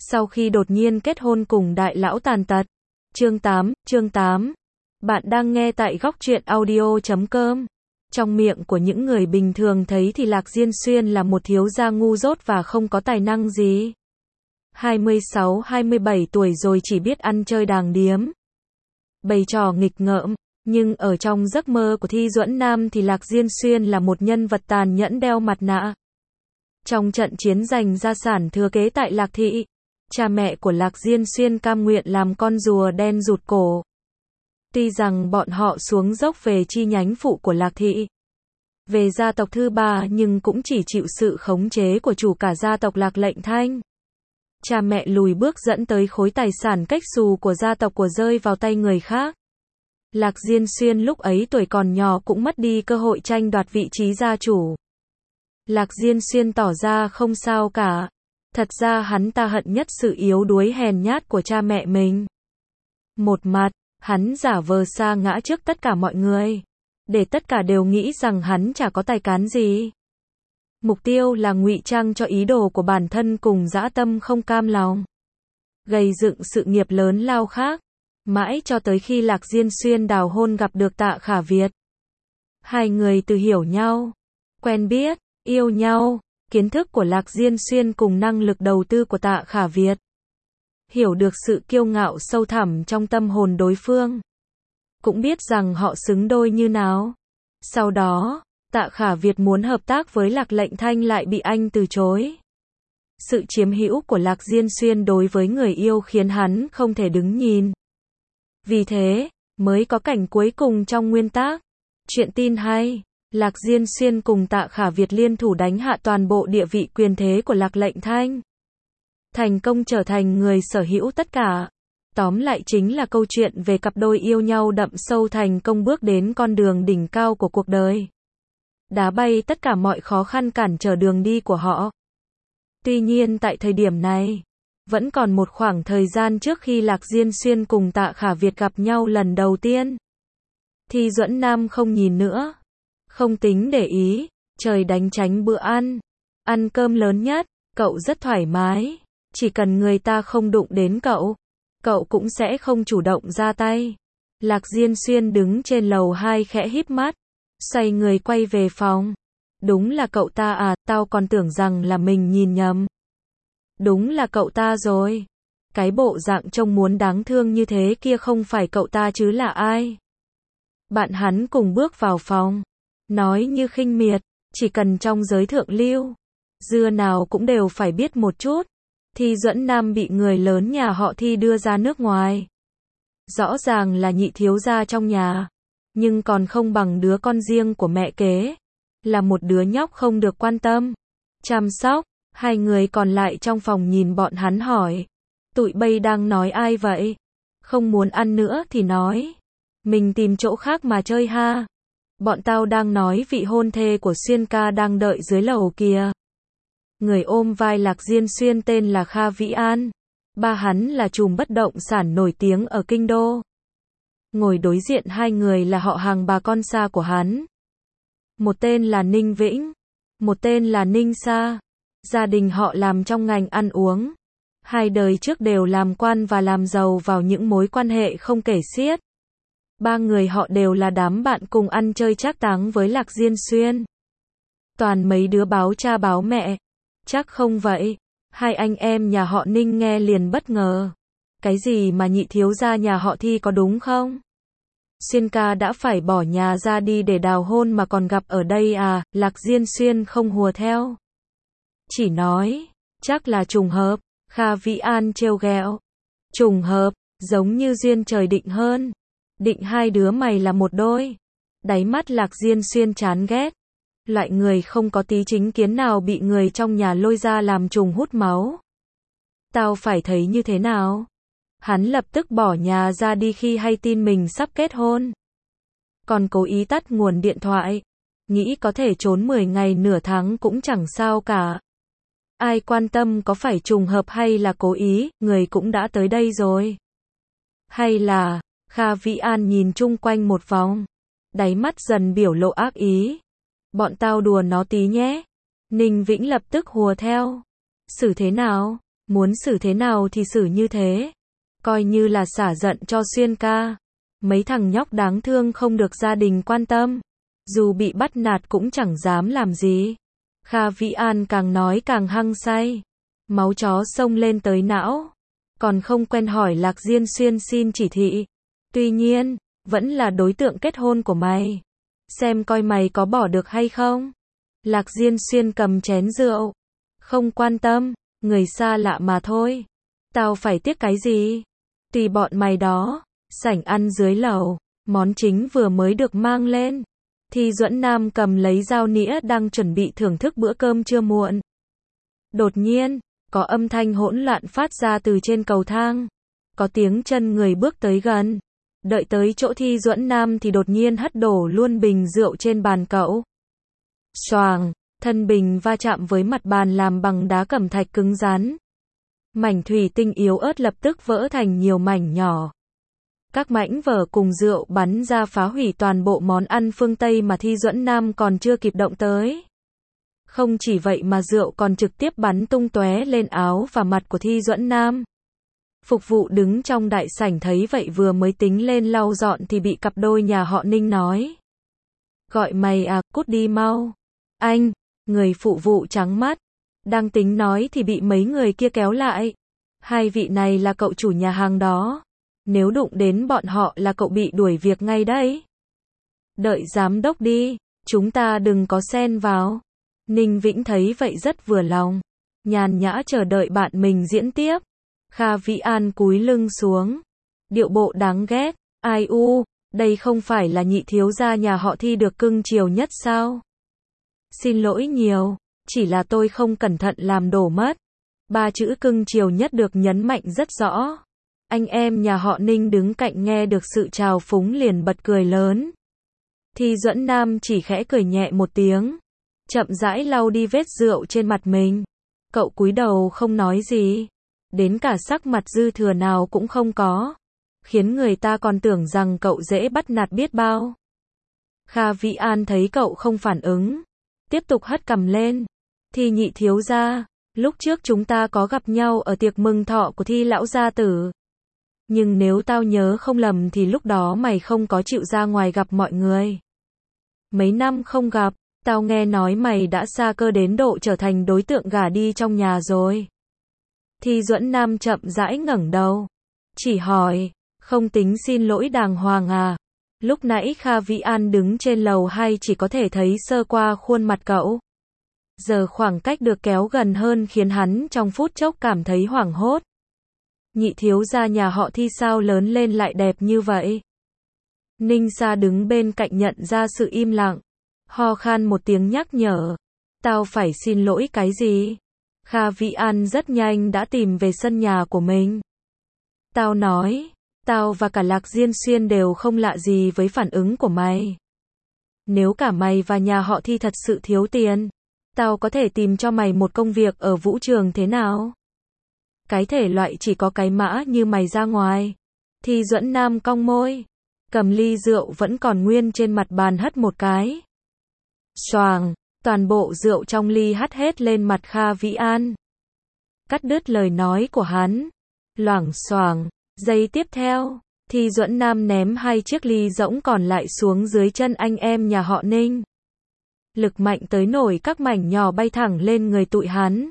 Sau khi đột nhiên kết hôn cùng đại lão tàn tật. Chương 8. Bạn đang nghe tại góc truyện audio.com. Trong miệng của những người bình thường thấy thì Lạc Diên Xuyên là một thiếu gia ngu dốt và không có tài năng gì. 26-27 tuổi rồi chỉ biết ăn chơi đàng điếm, bày trò nghịch ngợm. Nhưng ở trong giấc mơ của Thi Duẫn Nam thì Lạc Diên Xuyên là một nhân vật tàn nhẫn đeo mặt nạ. Trong trận chiến giành gia sản thừa kế tại Lạc Thị, cha mẹ của Lạc Diên Xuyên cam nguyện làm con rùa đen rụt cổ. Tuy rằng bọn họ xuống dốc về chi nhánh phụ của Lạc Thị, về gia tộc thứ ba, nhưng cũng chỉ chịu sự khống chế của chủ cả gia tộc Lạc Lệnh Thanh. Cha mẹ lùi bước dẫn tới khối tài sản cách xù của gia tộc của rơi vào tay người khác. Lạc Diên Xuyên lúc ấy tuổi còn nhỏ cũng mất đi cơ hội tranh đoạt vị trí gia chủ. Lạc Diên Xuyên tỏ ra không sao cả. Thật ra hắn ta hận nhất sự yếu đuối hèn nhát của cha mẹ mình. Một mặt, hắn giả vờ sa ngã trước tất cả mọi người, để tất cả đều nghĩ rằng hắn chả có tài cán gì. Mục tiêu là ngụy trang cho ý đồ của bản thân cùng dã tâm không cam lòng, gây dựng sự nghiệp lớn lao khác. Mãi cho tới khi Lạc Diên Xuyên đào hôn gặp được Tạ Khả Việt. Hai người từ hiểu nhau, quen biết, yêu nhau, kiến thức của Lạc Diên Xuyên cùng năng lực đầu tư của Tạ Khả Việt, hiểu được sự kiêu ngạo sâu thẳm trong tâm hồn đối phương, cũng biết rằng họ xứng đôi như nào. Sau đó, Tạ Khả Việt muốn hợp tác với Lạc Lệnh Thanh lại bị anh từ chối. Sự chiếm hữu của Lạc Diên Xuyên đối với người yêu khiến hắn không thể đứng nhìn. Vì thế, mới có cảnh cuối cùng trong nguyên tác. Chuyện tin hay, Lạc Diên Xuyên cùng Tạ Khả Việt liên thủ đánh hạ toàn bộ địa vị quyền thế của Lạc Lệnh Thanh, thành công trở thành người sở hữu tất cả. Tóm lại chính là câu chuyện về cặp đôi yêu nhau đậm sâu thành công bước đến con đường đỉnh cao của cuộc đời, đá bay tất cả mọi khó khăn cản trở đường đi của họ. Tuy nhiên tại thời điểm này, vẫn còn một khoảng thời gian trước khi Lạc Diên Xuyên cùng Tạ Khả Việt gặp nhau lần đầu tiên. Thi Duẫn Nam không nhìn nữa, không tính để ý, trời đánh tránh bữa ăn cơm lớn nhất, cậu rất thoải mái, chỉ cần người ta không đụng đến cậu, cậu cũng sẽ không chủ động ra tay. Lạc Diên Xuyên đứng trên lầu 2 khẽ híp mắt, xoay người quay về phòng. Đúng là cậu ta à, tao còn tưởng rằng là mình nhìn nhầm. Đúng là cậu ta rồi. Cái bộ dạng trông muốn đáng thương như thế kia không phải cậu ta chứ là ai? Bạn hắn cùng bước vào phòng, nói như khinh miệt, chỉ cần trong giới thượng lưu, dưa nào cũng đều phải biết một chút. Thi Duẫn Nam bị người lớn nhà họ Thi đưa ra nước ngoài. Rõ ràng là nhị thiếu gia trong nhà, nhưng còn không bằng đứa con riêng của mẹ kế. Là một đứa nhóc không được quan tâm, chăm sóc. Hai người còn lại trong phòng nhìn bọn hắn hỏi, tụi bay đang nói ai vậy? Không muốn ăn nữa thì nói, mình tìm chỗ khác mà chơi ha. Bọn tao đang nói vị hôn thê của Xuyên ca đang đợi dưới lầu kìa. Người ôm vai Lạc Diên Xuyên tên là Kha Vĩ An. Ba hắn là trùm bất động sản nổi tiếng ở Kinh Đô. Ngồi đối diện hai người là họ hàng bà con xa của hắn. Một tên là Ninh Vĩnh, một tên là Ninh Sa. Gia đình họ làm trong ngành ăn uống. Hai đời trước đều làm quan và làm giàu vào những mối quan hệ không kể xiết. Ba người họ đều là đám bạn cùng ăn chơi trác táng với Lạc Diên Xuyên. Toàn mấy đứa báo cha báo mẹ. Chắc không vậy? Hai anh em nhà họ Ninh nghe liền bất ngờ. Cái gì mà nhị thiếu gia nhà họ Thi có đúng không? Xuyên ca đã phải bỏ nhà ra đi để đào hôn mà còn gặp ở đây à? Lạc Diên Xuyên không hùa theo, chỉ nói, chắc là trùng hợp. Kha Vĩ An trêu ghẹo, trùng hợp, giống như duyên trời định hơn. Định hai đứa mày là một đôi. Đáy mắt Lạc Diên Xuyên chán ghét. Loại người không có tí chính kiến nào bị người trong nhà lôi ra làm trùng hút máu. Tao phải thấy như thế nào? Hắn lập tức bỏ nhà ra đi khi hay tin mình sắp kết hôn. Còn cố ý tắt nguồn điện thoại. Nghĩ có thể trốn 10 ngày nửa tháng cũng chẳng sao cả. Ai quan tâm có phải trùng hợp hay là cố ý, người cũng đã tới đây rồi. Hay là, Kha Vĩ An nhìn chung quanh một vòng, đáy mắt dần biểu lộ ác ý. Bọn tao đùa nó tí nhé. Ninh Vĩnh lập tức hùa theo. Xử thế nào? Muốn xử thế nào thì xử như thế. Coi như là xả giận cho Xuyên ca. Mấy thằng nhóc đáng thương không được gia đình quan tâm. Dù bị bắt nạt cũng chẳng dám làm gì. Kha Vĩ An càng nói càng hăng say. Máu chó xông lên tới não. Còn không quen hỏi Lạc Diên Xuyên xin chỉ thị. Tuy nhiên, vẫn là đối tượng kết hôn của mày. Xem coi mày có bỏ được hay không. Lạc Diên Xuyên cầm chén rượu. Không quan tâm, người xa lạ mà thôi. Tao phải tiếc cái gì? Tùy bọn mày đó. Sảnh ăn dưới lầu, món chính vừa mới được mang lên. Thi Duẫn Nam cầm lấy dao nĩa đang chuẩn bị thưởng thức bữa cơm trưa muộn. Đột nhiên, có âm thanh hỗn loạn phát ra từ trên cầu thang. Có tiếng chân người bước tới gần. Đợi tới chỗ Thi Duẫn Nam thì đột nhiên hất đổ luôn bình rượu trên bàn cậu. Xoàng, thân bình va chạm với mặt bàn làm bằng đá cẩm thạch cứng rắn. Mảnh thủy tinh yếu ớt lập tức vỡ thành nhiều mảnh nhỏ. Các mảnh vỡ cùng rượu bắn ra phá hủy toàn bộ món ăn phương Tây mà Thi Duẫn Nam còn chưa kịp động tới. Không chỉ vậy mà rượu còn trực tiếp bắn tung tóe lên áo và mặt của Thi Duẫn Nam. Phục vụ đứng trong đại sảnh thấy vậy vừa mới tính lên lau dọn thì bị cặp đôi nhà họ Ninh nói. Gọi mày à, cút đi mau. Anh, người phụ vụ trắng mắt. Đang tính nói thì bị mấy người kia kéo lại. Hai vị này là cậu chủ nhà hàng đó. Nếu đụng đến bọn họ là cậu bị đuổi việc ngay đấy. Đợi giám đốc đi, chúng ta đừng có xen vào. Ninh Vĩnh thấy vậy rất vừa lòng. Nhàn nhã chờ đợi bạn mình diễn tiếp. Kha Vĩ An cúi lưng xuống. Điệu bộ đáng ghét. Ai u, đây không phải là nhị thiếu gia nhà họ Thi được cưng chiều nhất sao? Xin lỗi nhiều, chỉ là tôi không cẩn thận làm đổ mất. Ba chữ cưng chiều nhất được nhấn mạnh rất rõ. Anh em nhà họ Ninh đứng cạnh nghe được sự trào phúng liền bật cười lớn. Thi Duẫn Nam chỉ khẽ cười nhẹ một tiếng. Chậm rãi lau đi vết rượu trên mặt mình. Cậu cúi đầu không nói gì. Đến cả sắc mặt dư thừa nào cũng không có. Khiến người ta còn tưởng rằng cậu dễ bắt nạt biết bao. Kha Vĩ An thấy cậu không phản ứng. Tiếp tục hất cằm lên. Thi nhị thiếu gia, lúc trước chúng ta có gặp nhau ở tiệc mừng thọ của Thi lão gia tử. Nhưng nếu tao nhớ không lầm thì lúc đó mày không có chịu ra ngoài gặp mọi người. Mấy năm không gặp, tao nghe nói mày đã xa cơ đến độ trở thành đối tượng gả đi trong nhà rồi. Thi Duẫn Nam chậm rãi ngẩng đầu. Chỉ hỏi, không tính xin lỗi đàng hoàng à? Lúc nãy Kha Vĩ An đứng trên lầu 2 chỉ có thể thấy sơ qua khuôn mặt cậu. Giờ khoảng cách được kéo gần hơn khiến hắn trong phút chốc cảm thấy hoảng hốt. Nhị thiếu gia nhà họ Thi sao lớn lên lại đẹp như vậy? Ninh Sa đứng bên cạnh nhận ra sự im lặng. Ho khan một tiếng nhắc nhở. Tao phải xin lỗi cái gì? Kha Vĩ An rất nhanh đã tìm về sân nhà của mình. Tao nói, tao và cả Lạc Diên Xuyên đều không lạ gì với phản ứng của mày. Nếu cả mày và nhà họ Thi thật sự thiếu tiền, tao có thể tìm cho mày một công việc ở vũ trường thế nào? Cái thể loại chỉ có cái mã như mày ra ngoài. Thi Duẫn Nam cong môi, cầm ly rượu vẫn còn nguyên trên mặt bàn hất một cái. Xoàng, toàn bộ rượu trong ly hắt hết lên mặt Kha Vĩ An. Cắt đứt lời nói của hắn. Loảng xoảng, giây tiếp theo, Thi Duẫn Nam ném hai chiếc ly rỗng còn lại xuống dưới chân anh em nhà họ Ninh. Lực mạnh tới nổi các mảnh nhỏ bay thẳng lên người tụi hắn.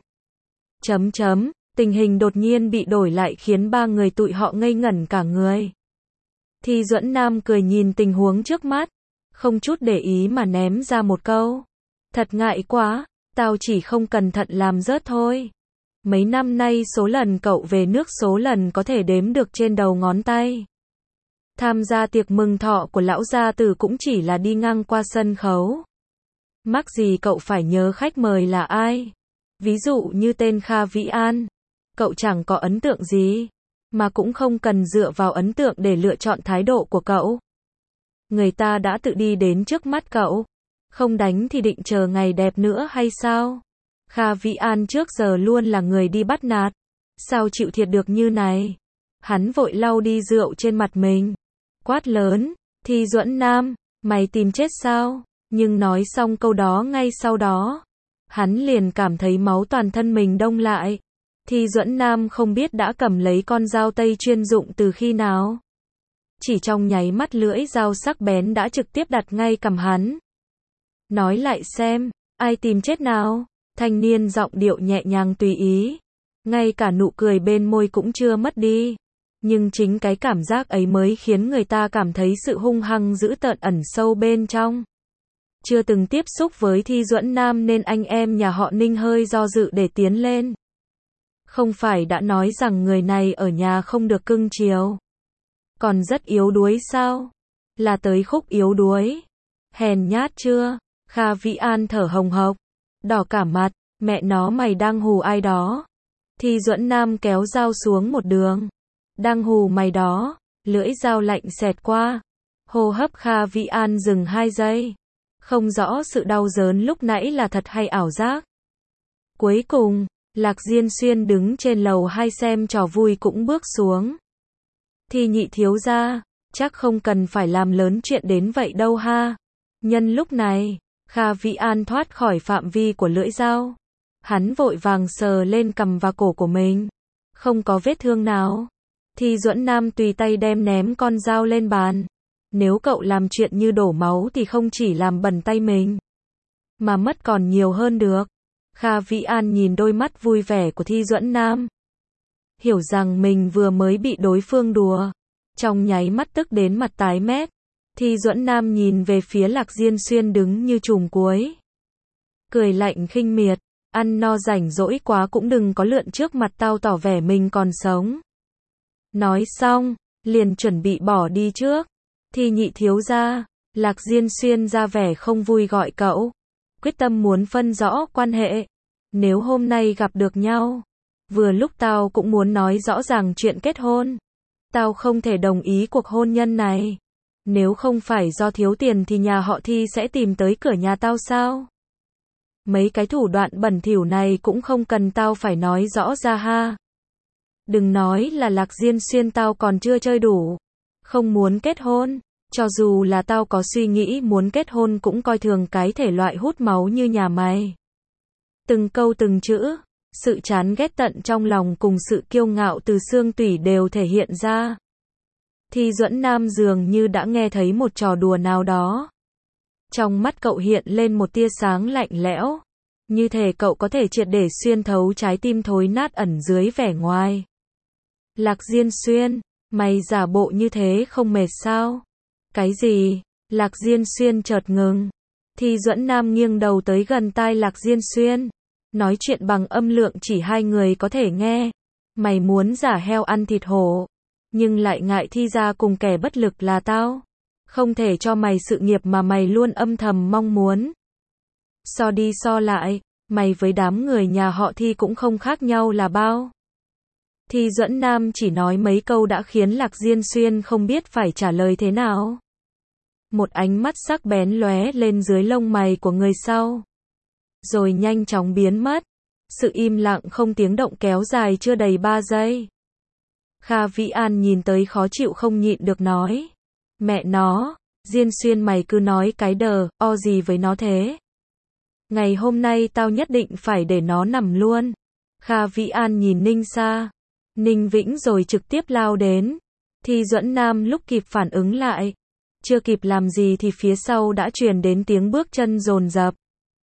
Tình hình đột nhiên bị đổi lại khiến ba người tụi họ ngây ngẩn cả người. Thi Duẫn Nam cười nhìn tình huống trước mắt, không chút để ý mà ném ra một câu. Thật ngại quá, tao chỉ không cẩn thận làm rớt thôi. Mấy năm nay số lần cậu về nước số lần có thể đếm được trên đầu ngón tay. Tham gia tiệc mừng thọ của lão gia tử cũng chỉ là đi ngang qua sân khấu. Mắc gì cậu phải nhớ khách mời là ai? Ví dụ như tên Kha Vĩ An. Cậu chẳng có ấn tượng gì, mà cũng không cần dựa vào ấn tượng để lựa chọn thái độ của cậu. Người ta đã tự đi đến trước mắt cậu. Không đánh thì định chờ ngày đẹp nữa hay sao? Kha Vĩ An trước giờ luôn là người đi bắt nạt. Sao chịu thiệt được như này? Hắn vội lau đi rượu trên mặt mình. Quát lớn, Thi Duẫn Nam, mày tìm chết sao? Nhưng nói xong câu đó ngay sau đó, hắn liền cảm thấy máu toàn thân mình đông lại. Thi Duẫn Nam không biết đã cầm lấy con dao tây chuyên dụng từ khi nào. Chỉ trong nháy mắt lưỡi dao sắc bén đã trực tiếp đặt ngay cằm hắn. Nói lại xem, ai tìm chết nào? Thanh niên giọng điệu nhẹ nhàng tùy ý. Ngay cả nụ cười bên môi cũng chưa mất đi. Nhưng chính cái cảm giác ấy mới khiến người ta cảm thấy sự hung hăng dữ tợn ẩn sâu bên trong. Chưa từng tiếp xúc với Thi Duẫn Nam nên anh em nhà họ Ninh hơi do dự để tiến lên. Không phải đã nói rằng người này ở nhà không được cưng chiều. Còn rất yếu đuối sao? Là tới khúc yếu đuối. Hèn nhát chưa? Kha Vĩ An thở hồng hộc, đỏ cả mặt, mẹ nó mày đang hù ai đó. Thi Duẫn Nam kéo dao xuống một đường. Đang hù mày đó, lưỡi dao lạnh xẹt qua. Hô hấp Kha Vĩ An dừng 2 giây. Không rõ sự đau đớn lúc nãy là thật hay ảo giác. Cuối cùng, Lạc Diên Xuyên đứng trên lầu 2 xem trò vui cũng bước xuống. Thi nhị thiếu gia, chắc không cần phải làm lớn chuyện đến vậy đâu ha. Nhân lúc này, Kha Vĩ An thoát khỏi phạm vi của lưỡi dao. Hắn vội vàng sờ lên cằm và cổ của mình. Không có vết thương nào. Thi Duẫn Nam tùy tay đem ném con dao lên bàn. Nếu cậu làm chuyện như đổ máu thì không chỉ làm bẩn tay mình, mà mất còn nhiều hơn được. Kha Vĩ An nhìn đôi mắt vui vẻ của Thi Duẫn Nam. Hiểu rằng mình vừa mới bị đối phương đùa. Trong nháy mắt tức đến mặt tái mét. Thi Duẫn Nam nhìn về phía Lạc Diên Xuyên đứng như chùm cuối. Cười lạnh khinh miệt. Ăn no rảnh rỗi quá cũng đừng có lượn trước mặt tao tỏ vẻ mình còn sống. Nói xong, liền chuẩn bị bỏ đi trước. Thi nhị thiếu gia, Lạc Diên Xuyên ra vẻ không vui gọi cậu. Quyết tâm muốn phân rõ quan hệ. Nếu hôm nay gặp được nhau, vừa lúc tao cũng muốn nói rõ ràng chuyện kết hôn. Tao không thể đồng ý cuộc hôn nhân này. Nếu không phải do thiếu tiền thì nhà họ Thi sẽ tìm tới cửa nhà tao sao? Mấy cái thủ đoạn bẩn thỉu này cũng không cần tao phải nói rõ ra ha. Đừng nói là Lạc Diên Xuyên tao còn chưa chơi đủ. Không muốn kết hôn. Cho dù là tao có suy nghĩ muốn kết hôn cũng coi thường cái thể loại hút máu như nhà mày. Từng câu từng chữ, sự chán ghét tận trong lòng cùng sự kiêu ngạo từ xương tủy đều thể hiện ra. Thi Duẫn Nam dường như đã nghe thấy một trò đùa nào đó. Trong mắt cậu hiện lên một tia sáng lạnh lẽo. Như thể cậu có thể triệt để xuyên thấu trái tim thối nát ẩn dưới vẻ ngoài. Lạc Diên Xuyên, mày giả bộ như thế không mệt sao? Cái gì? Lạc Diên Xuyên chợt ngừng. Thi Duẫn Nam nghiêng đầu tới gần tai Lạc Diên Xuyên. Nói chuyện bằng âm lượng chỉ 2 người có thể nghe. Mày muốn giả heo ăn thịt hổ. Nhưng lại ngại Thi gia cùng kẻ bất lực là tao. Không thể cho mày sự nghiệp mà mày luôn âm thầm mong muốn. So đi so lại, mày với đám người nhà họ Thi cũng không khác nhau là bao. Thi Duẫn Nam chỉ nói mấy câu đã khiến Lạc Diên Xuyên không biết phải trả lời thế nào. Một ánh mắt sắc bén lóe lên dưới lông mày của người sau. Rồi nhanh chóng biến mất. Sự im lặng không tiếng động kéo dài chưa đầy 3 giây. Kha Vĩ An nhìn tới khó chịu không nhịn được nói. Mẹ nó, Diên Xuyên mày cứ nói cái đờ, o gì với nó thế. Ngày hôm nay tao nhất định phải để nó nằm luôn. Kha Vĩ An nhìn Ninh Sa, Ninh Vĩnh rồi trực tiếp lao đến. Thi Duẫn Nam lúc kịp phản ứng lại. Chưa kịp làm gì thì phía sau đã truyền đến tiếng bước chân dồn dập.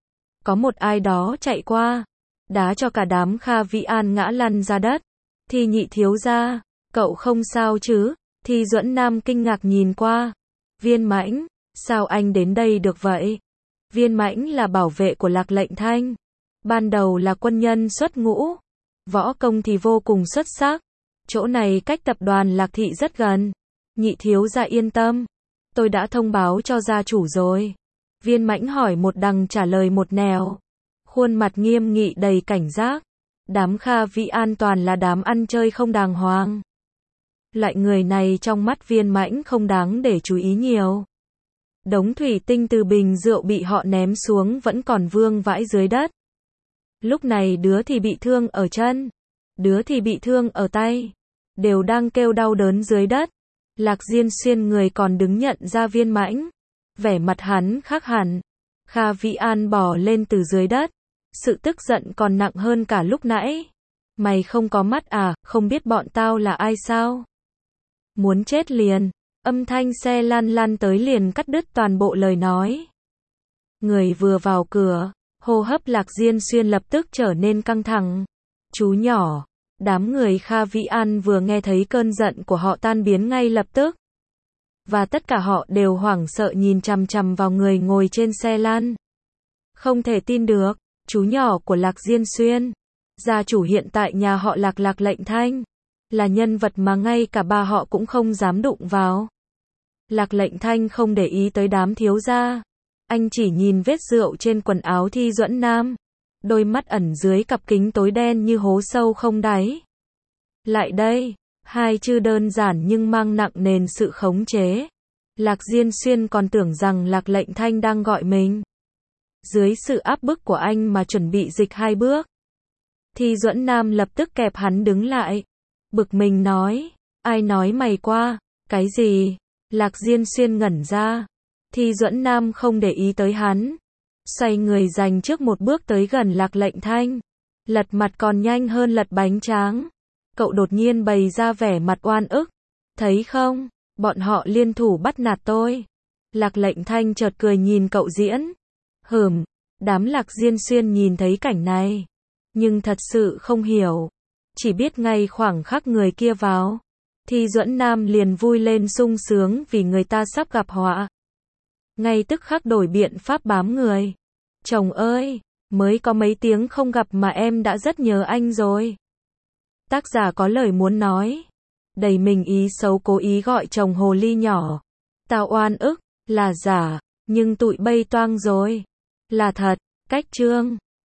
Có một ai đó chạy qua, đá cho cả đám Kha Vĩ An ngã lăn ra đất. Thi nhị thiếu gia, cậu không sao chứ? Thi Duẫn Nam kinh ngạc nhìn qua. Viên Mãnh, sao anh đến đây được vậy? Viên Mãnh là bảo vệ của Lạc Lệnh Thanh. Ban đầu là quân nhân xuất ngũ. Võ công thì vô cùng xuất sắc. Chỗ này cách tập đoàn Lạc Thị rất gần. Nhị thiếu gia yên tâm. Tôi đã thông báo cho gia chủ rồi. Viên Mãnh hỏi một đằng trả lời một nẻo. Khuôn mặt nghiêm nghị đầy cảnh giác. Đám Kha Vĩ An toàn là đám ăn chơi không đàng hoàng. Loại người này trong mắt Viên Mãnh không đáng để chú ý nhiều. Đống thủy tinh từ bình rượu bị họ ném xuống vẫn còn vương vãi dưới đất. Lúc này đứa thì bị thương ở chân, đứa thì bị thương ở tay, đều đang kêu đau đớn dưới đất. Lạc Diên Xuyên người còn đứng nhận ra Viên Mãnh. Vẻ mặt hắn khác hẳn. Kha Vĩ An bò lên từ dưới đất. Sự tức giận còn nặng hơn cả lúc nãy. Mày không có mắt à, không biết bọn tao là ai sao? Muốn chết liền. Âm thanh xe lăn lăn tới liền cắt đứt toàn bộ lời nói. Người vừa vào cửa, hô hấp Lạc Diên Xuyên lập tức trở nên căng thẳng. Chú nhỏ, đám người Kha Vĩ An vừa nghe thấy cơn giận của họ tan biến ngay lập tức. Và tất cả họ đều hoảng sợ nhìn chằm chằm vào người ngồi trên xe lăn. Không thể tin được, chú nhỏ của Lạc Diên Xuyên, gia chủ hiện tại nhà họ Lạc, Lạc Lệnh Thanh, là nhân vật mà ngay cả ba họ cũng không dám đụng vào. Lạc Lệnh Thanh không để ý tới đám thiếu gia. Anh chỉ nhìn vết rượu trên quần áo Thi Duẫn Nam. Đôi mắt ẩn dưới cặp kính tối đen như hố sâu không đáy. Lại đây, hai chữ đơn giản nhưng mang nặng nề sự khống chế. Lạc Diên Xuyên còn tưởng rằng Lạc Lệnh Thanh đang gọi mình. Dưới sự áp bức của anh mà chuẩn bị dịch 2 bước. Thi Duẫn Nam lập tức kẹp hắn đứng lại. Bực mình nói, ai nói mày qua, cái gì? Lạc Diên Xuyên ngẩn ra. Thi Duẫn Nam không để ý tới hắn. Xoay người dành trước một bước tới gần Lạc Lệnh Thanh. Lật mặt còn nhanh hơn lật bánh tráng. Cậu đột nhiên bày ra vẻ mặt oan ức. Thấy không, bọn họ liên thủ bắt nạt tôi. Lạc Lệnh Thanh chợt cười nhìn cậu diễn. Đám Lạc Diên Xuyên nhìn thấy cảnh này. Nhưng thật sự không hiểu. Chỉ biết ngay khoảng khắc người kia vào. Thi Duẫn Nam liền vui lên sung sướng vì người ta sắp gặp họa. Ngay tức khắc đổi biện pháp bám người. Chồng ơi, mới có mấy tiếng không gặp mà em đã rất nhớ anh rồi. Tác giả có lời muốn nói. Đầy mình ý xấu cố ý gọi chồng hồ ly nhỏ. Tao oan ức, là giả, nhưng tụi bây toang rồi. Là thật, cách chương.